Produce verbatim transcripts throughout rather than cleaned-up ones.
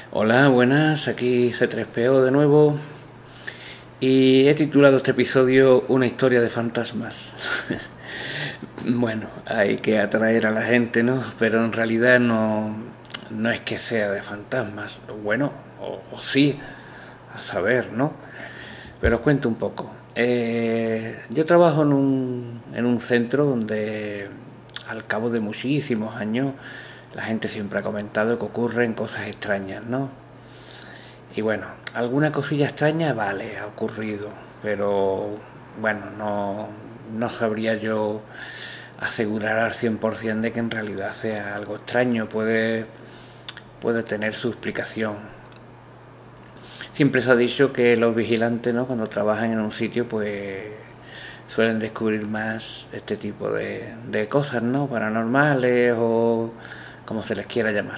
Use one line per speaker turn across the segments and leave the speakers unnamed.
Hola, buenas, aquí C tres P O de nuevo y he titulado este episodio Una historia de fantasmas. Bueno, hay que atraer a la gente, ¿no? Pero en realidad no, no es que sea de fantasmas, bueno, o, o sí, a saber, ¿no? Pero os cuento un poco. Eh, yo trabajo en un, en un centro donde al cabo de muchísimos años la gente siempre ha comentado que ocurren cosas extrañas, ¿no? Y bueno, alguna cosilla extraña, vale, ha ocurrido, pero bueno, no, no sabría yo asegurar al cien por ciento de que en realidad sea algo extraño, puede, puede tener su explicación. Siempre se ha dicho que los vigilantes, ¿no?, cuando trabajan en un sitio, pues suelen descubrir más este tipo de, de cosas, ¿no?, paranormales o como se les quiera llamar.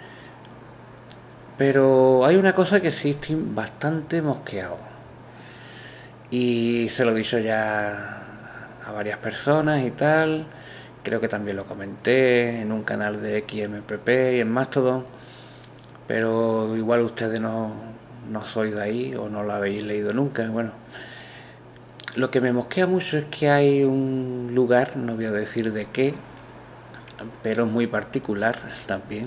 Pero hay una cosa que sí estoy bastante mosqueado. Y se lo he dicho ya a varias personas y tal. Creo que también lo comenté en un canal de X M P P y en Mastodon. Pero igual ustedes no, no sois de ahí o no lo habéis leído nunca. Bueno, lo que me mosquea mucho es que hay un lugar, no voy a decir de qué, pero es muy particular también,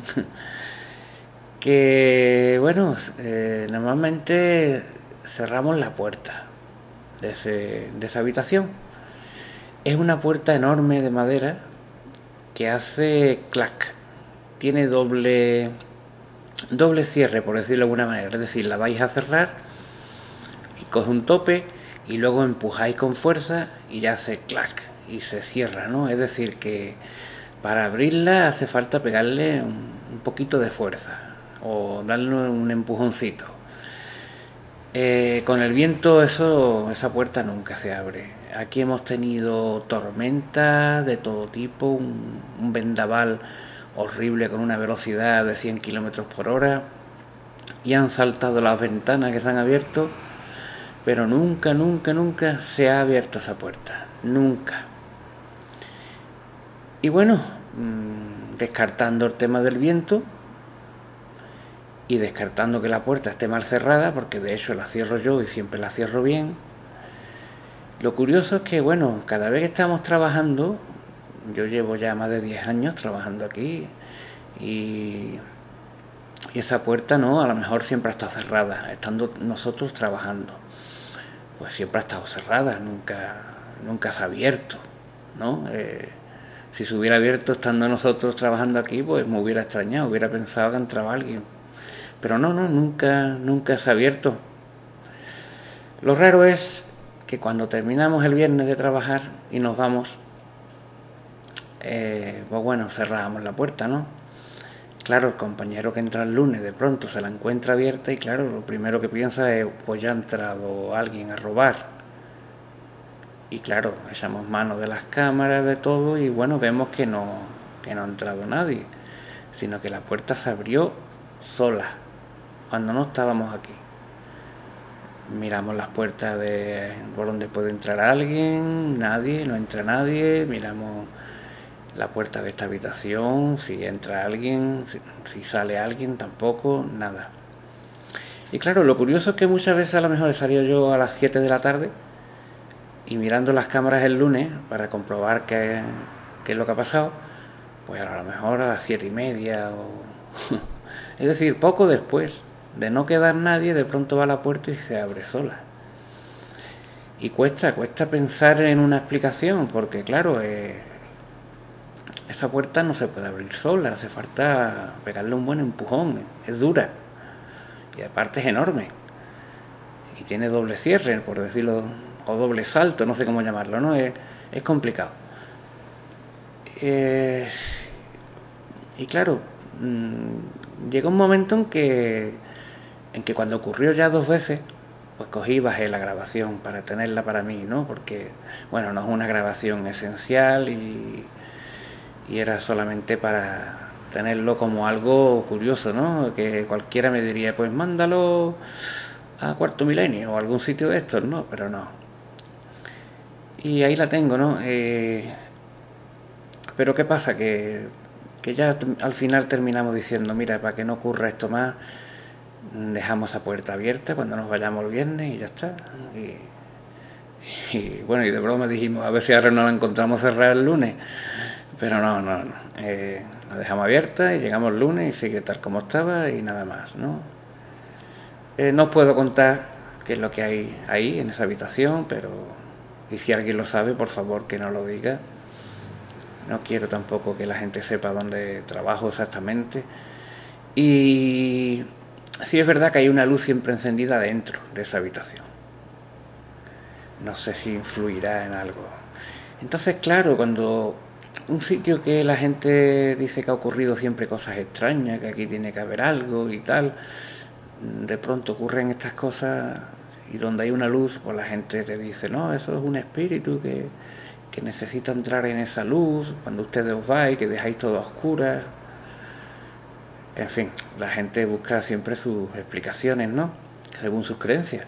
que bueno, eh, normalmente cerramos la puerta de, ese, de esa habitación. Es una puerta enorme de madera que hace clac. Tiene doble doble cierre, por decirlo de alguna manera. Es decir, la vais a cerrar y coge un tope y luego empujáis con fuerza y ya hace clac y se cierra, ¿no? Es decir, que para abrirla hace falta pegarle un, un poquito de fuerza o darle un empujoncito. Eh, con el viento eso, esa puerta nunca se abre. Aquí hemos tenido tormentas de todo tipo, un, un vendaval horrible con una velocidad de cien kilómetros por hora y han saltado las ventanas que se han abierto, pero nunca, nunca, nunca se ha abierto esa puerta. Nunca. Y bueno, mmm, descartando el tema del viento y descartando que la puerta esté mal cerrada, porque de hecho la cierro yo y siempre la cierro bien. Lo curioso es que, bueno, cada vez que estamos trabajando, yo llevo ya más de diez años trabajando aquí y, y esa puerta no, a lo mejor siempre ha estado cerrada, estando nosotros trabajando. Pues siempre ha estado cerrada, nunca, nunca se ha abierto, ¿no? Eh, si se hubiera abierto estando nosotros trabajando aquí, pues me hubiera extrañado, hubiera pensado que entraba alguien. Pero no, no, nunca, nunca se ha abierto. Lo raro es que cuando terminamos el viernes de trabajar y nos vamos, eh, pues bueno, cerrábamos la puerta, ¿no? Claro, el compañero que entra el lunes de pronto se la encuentra abierta y claro, lo primero que piensa es, pues ya ha entrado alguien a robar. Y claro, echamos mano de las cámaras, de todo y bueno, vemos que no, que no ha entrado nadie, sino que la puerta se abrió sola, cuando no estábamos aquí. Miramos las puertas de por donde puede entrar alguien, nadie, no entra nadie, miramos la puerta de esta habitación, si entra alguien, si, si sale alguien, tampoco, nada. Y claro, lo curioso es que muchas veces a lo mejor he salido yo a las siete de la tarde y mirando las cámaras el lunes para comprobar qué, qué es lo que ha pasado, pues a lo mejor a las siete y media o... es decir, poco después de no quedar nadie, de pronto va a la puerta y se abre sola. Y cuesta, cuesta pensar en una explicación, porque claro, eh, esa puerta no se puede abrir sola, hace falta pegarle un buen empujón, es dura y aparte es enorme y tiene doble cierre, por decirlo, o doble salto, no sé cómo llamarlo, ¿no? Es, es complicado. Eh, y claro, mmm, llega un momento en que, en que cuando ocurrió ya dos veces, pues cogí y bajé la grabación para tenerla para mí, ¿no? Porque, bueno, no es una grabación esencial y, y era solamente para tenerlo como algo curioso, ¿no? Que cualquiera me diría, pues mándalo a Cuarto Milenio o algún sitio de estos, ¿no? Pero no. Y ahí la tengo, ¿no? Eh, pero ¿qué pasa? Que, que ya al final terminamos diciendo, mira, para que no ocurra esto más, dejamos esa puerta abierta cuando nos vayamos el viernes y ya está. Y, y bueno, y de broma dijimos, a ver si ahora nos la encontramos cerrada el lunes. Pero no, no, no. Eh, la dejamos abierta y llegamos el lunes y sigue tal como estaba y nada más, ¿no? Eh, no os puedo contar qué es lo que hay ahí en esa habitación, pero y si alguien lo sabe, por favor que no lo diga. No quiero tampoco que la gente sepa dónde trabajo exactamente. Y sí es verdad que hay una luz siempre encendida dentro de esa habitación. No sé si influirá en algo. Entonces, claro, cuando un sitio que la gente dice que ha ocurrido siempre cosas extrañas, que aquí tiene que haber algo y tal, de pronto ocurren estas cosas y donde hay una luz, pues la gente te dice, no, eso es un espíritu que, que necesita entrar en esa luz, cuando ustedes os vais, que dejáis todo a oscuras. En fin, la gente busca siempre sus explicaciones, ¿no? Según sus creencias.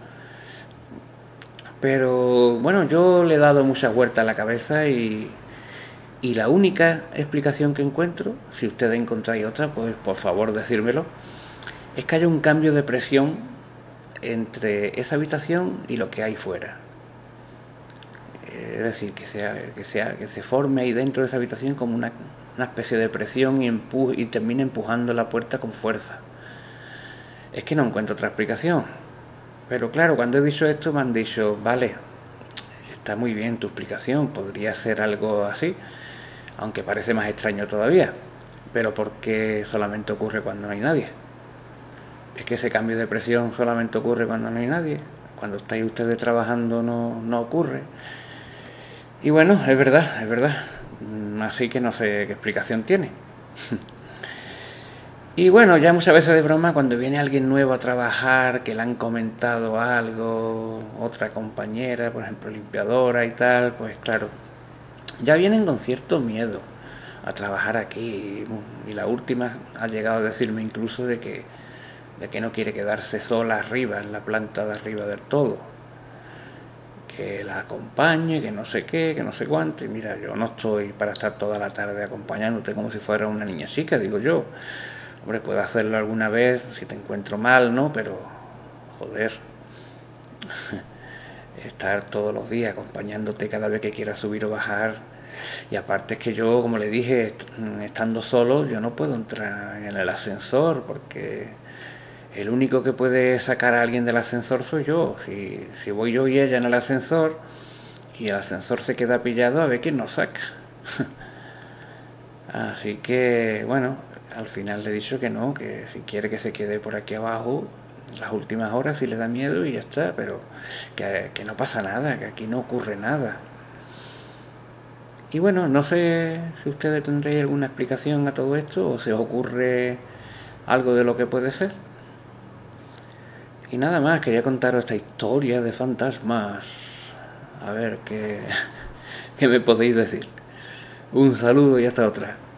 Pero bueno, yo le he dado muchas vueltas a la cabeza y, y la única explicación que encuentro, si ustedes encontráis otra, pues por favor decírmelo, es que haya un cambio de presión entre esa habitación y lo que hay fuera. Es decir, que, sea, que, sea, que se forme ahí dentro de esa habitación como una, una especie de presión y, empu y termine empujando la puerta con fuerza. Es que no encuentro otra explicación. Pero claro, cuando he dicho esto me han dicho, vale, está muy bien tu explicación, podría ser algo así, aunque parece más extraño todavía. Pero ¿por qué solamente ocurre cuando no hay nadie? Es que ese cambio de presión solamente ocurre cuando no hay nadie. Cuando estáis ustedes trabajando no, no ocurre. Y bueno, es verdad, es verdad. Así que no sé qué explicación tiene. Y bueno, ya muchas veces de broma, cuando viene alguien nuevo a trabajar, que le han comentado algo, otra compañera, por ejemplo, limpiadora y tal, pues claro, ya vienen con cierto miedo a trabajar aquí. Y la última ha llegado a decirme incluso de que, de que no quiere quedarse sola arriba, en la planta de arriba del todo. Que la acompañe, que no sé qué, que no sé cuánto. Y mira, yo no estoy para estar toda la tarde acompañándote como si fuera una niña chica, digo yo. Hombre, puedo hacerlo alguna vez si te encuentro mal, ¿no? Pero, joder, estar todos los días acompañándote cada vez que quieras subir o bajar. Y aparte es que yo, como le dije, estando solo, yo no puedo entrar en el ascensor porque el único que puede sacar a alguien del ascensor soy yo. Si, si voy yo y ella en el ascensor y el ascensor se queda pillado, a ver quién nos saca. Así que, bueno, al final le he dicho que no, que si quiere que se quede por aquí abajo las últimas horas si le da miedo y ya está, pero que, que no pasa nada, que aquí no ocurre nada. Y bueno, no sé si ustedes tendréis alguna explicación a todo esto o se os ocurre algo de lo que puede ser. Y nada más, quería contaros esta historia de fantasmas. A ver qué, qué me podéis decir. Un saludo y hasta otra.